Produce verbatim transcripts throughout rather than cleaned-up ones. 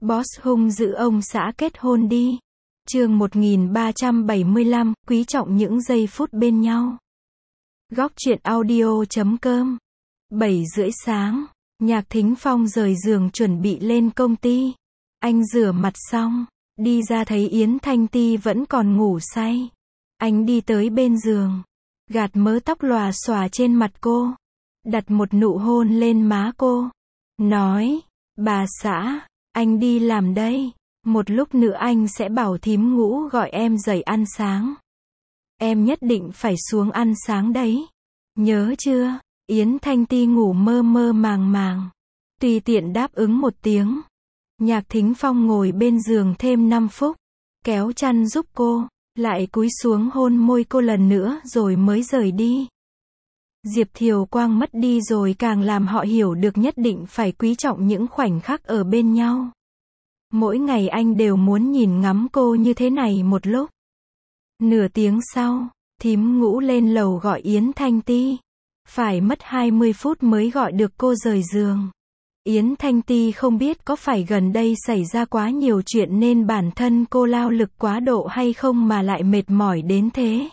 Boss hung dữ ông xã kết hôn đi. Chương một nghìn ba trăm bảy mươi lăm, quý trọng những giây phút bên nhau. Góc truyện audio chấm com. bảy rưỡi sáng, Nhạc Thính Phong rời giường chuẩn bị lên công ty. Anh rửa mặt xong, đi ra thấy Yến Thanh Ti vẫn còn ngủ say. Anh đi tới bên giường, gạt mớ tóc lòa xòa trên mặt cô, đặt một nụ hôn lên má cô, nói, bà xã, anh đi làm đây, một lúc nữa anh sẽ bảo thím Ngũ gọi em dậy ăn sáng. Em nhất định phải xuống ăn sáng đấy. Nhớ chưa? Yến Thanh Ti ngủ mơ mơ màng màng, tùy tiện đáp ứng một tiếng. Nhạc Thính Phong ngồi bên giường thêm năm phút, kéo chăn giúp cô, lại cúi xuống hôn môi cô lần nữa rồi mới rời đi. Diệp Thiều Quang mất đi rồi càng làm họ hiểu được nhất định phải quý trọng những khoảnh khắc ở bên nhau. Mỗi ngày anh đều muốn nhìn ngắm cô như thế này một lúc. Nửa tiếng sau, thím Ngũ lên lầu gọi Yến Thanh Ti. Phải mất hai mươi phút mới gọi được cô rời giường. Yến Thanh Ti không biết có phải gần đây xảy ra quá nhiều chuyện nên bản thân cô lao lực quá độ hay không mà lại mệt mỏi đến thế.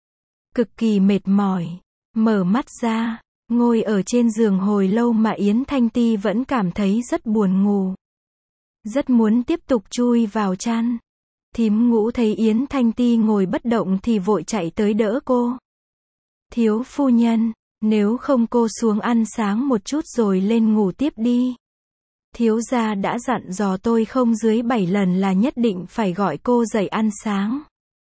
Cực kỳ mệt mỏi. Mở mắt ra, ngồi ở trên giường hồi lâu mà Yến Thanh Ti vẫn cảm thấy rất buồn ngủ. Rất muốn tiếp tục chui vào chăn. Thím Ngũ thấy Yến Thanh Ti ngồi bất động thì vội chạy tới đỡ cô. Thiếu phu nhân, nếu không cô xuống ăn sáng một chút rồi lên ngủ tiếp đi. Thiếu gia đã dặn dò tôi không dưới bảy lần là nhất định phải gọi cô dậy ăn sáng.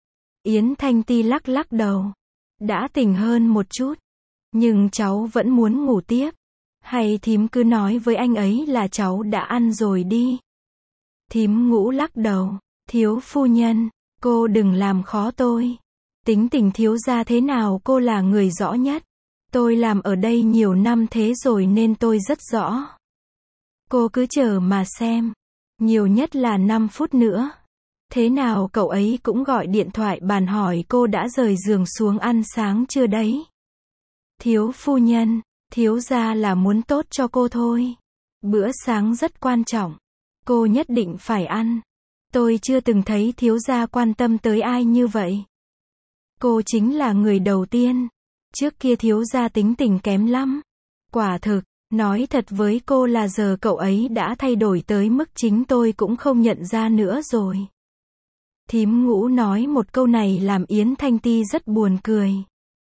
Yến Thanh Ti lắc lắc đầu. Đã tỉnh hơn một chút, nhưng cháu vẫn muốn ngủ tiếp. Hay thím cứ nói với anh ấy là cháu đã ăn rồi đi. Thím Ngũ lắc đầu. Thiếu phu nhân, cô đừng làm khó tôi. Tính tình thiếu gia thế nào cô là người rõ nhất. Tôi làm ở đây nhiều năm thế rồi nên tôi rất rõ. Cô cứ chờ mà xem. Nhiều nhất là năm phút nữa. Thế nào cậu ấy cũng gọi điện thoại bàn hỏi cô đã rời giường xuống ăn sáng chưa đấy. Thiếu phu nhân, thiếu gia là muốn tốt cho cô thôi. Bữa sáng rất quan trọng. Cô nhất định phải ăn. Tôi chưa từng thấy thiếu gia quan tâm tới ai như vậy. Cô chính là người đầu tiên. Trước kia thiếu gia tính tình kém lắm. Quả thực, nói thật với cô là giờ cậu ấy đã thay đổi tới mức chính tôi cũng không nhận ra nữa rồi. Thím Ngũ nói một câu này làm Yến Thanh Ti rất buồn cười.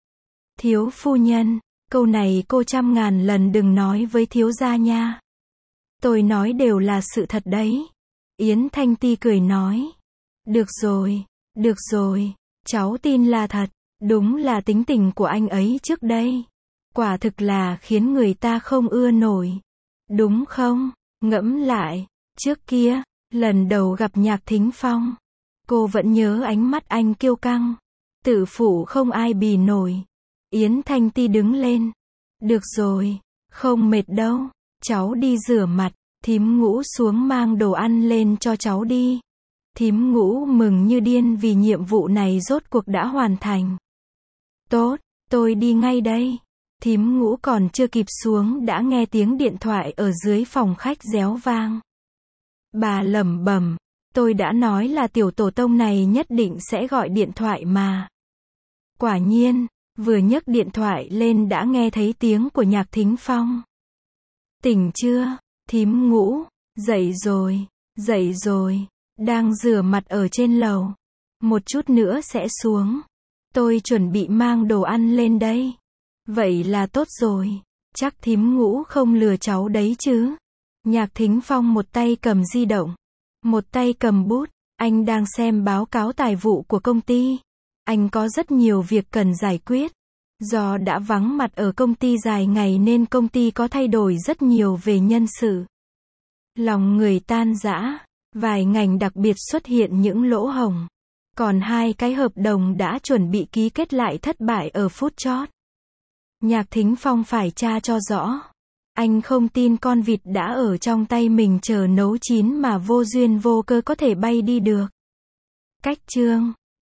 Thiếu phu nhân, câu này cô trăm ngàn lần đừng nói với thiếu gia nha. Tôi nói đều là sự thật đấy. Yến Thanh Ti cười nói. Được rồi, được rồi, cháu tin là thật. Đúng là tính tình của anh ấy trước đây. Quả thực là khiến người ta không ưa nổi. Đúng không? Ngẫm lại, trước kia, lần đầu gặp Nhạc Thính Phong, cô vẫn nhớ ánh mắt anh kiêu căng. Tự phụ không ai bì nổi. Yến Thanh Ti đứng lên. Được rồi, không mệt đâu. Cháu đi rửa mặt. Thím Ngũ xuống mang đồ ăn lên cho cháu đi. Thím Ngũ mừng như điên vì nhiệm vụ này rốt cuộc đã hoàn thành. Tốt, tôi đi ngay đây. Thím Ngũ còn chưa kịp xuống đã nghe tiếng điện thoại ở dưới phòng khách réo vang. Bà lẩm bẩm, tôi đã nói là tiểu tổ tông này nhất định sẽ gọi điện thoại mà. Quả nhiên, vừa nhấc điện thoại lên đã nghe thấy tiếng của Nhạc Thính Phong. Tỉnh chưa? Thím Ngũ, dậy rồi, dậy rồi, đang rửa mặt ở trên lầu. Một chút nữa sẽ xuống. Tôi chuẩn bị mang đồ ăn lên đây. Vậy là tốt rồi. Chắc thím Ngũ không lừa cháu đấy chứ. Nhạc Thính Phong một tay cầm di động, một tay cầm bút. Anh đang xem báo cáo tài vụ của công ty. Anh có rất nhiều việc cần giải quyết. Do đã vắng mặt ở công ty dài ngày nên công ty có thay đổi rất nhiều về nhân sự. Lòng người tan rã. Vài ngành đặc biệt xuất hiện những lỗ hổng. Còn hai cái hợp đồng đã chuẩn bị ký kết lại thất bại ở phút chót. Nhạc Thính Phong phải tra cho rõ. Anh không tin con vịt đã ở trong tay mình chờ nấu chín mà vô duyên vô cơ có thể bay đi được. Cách chương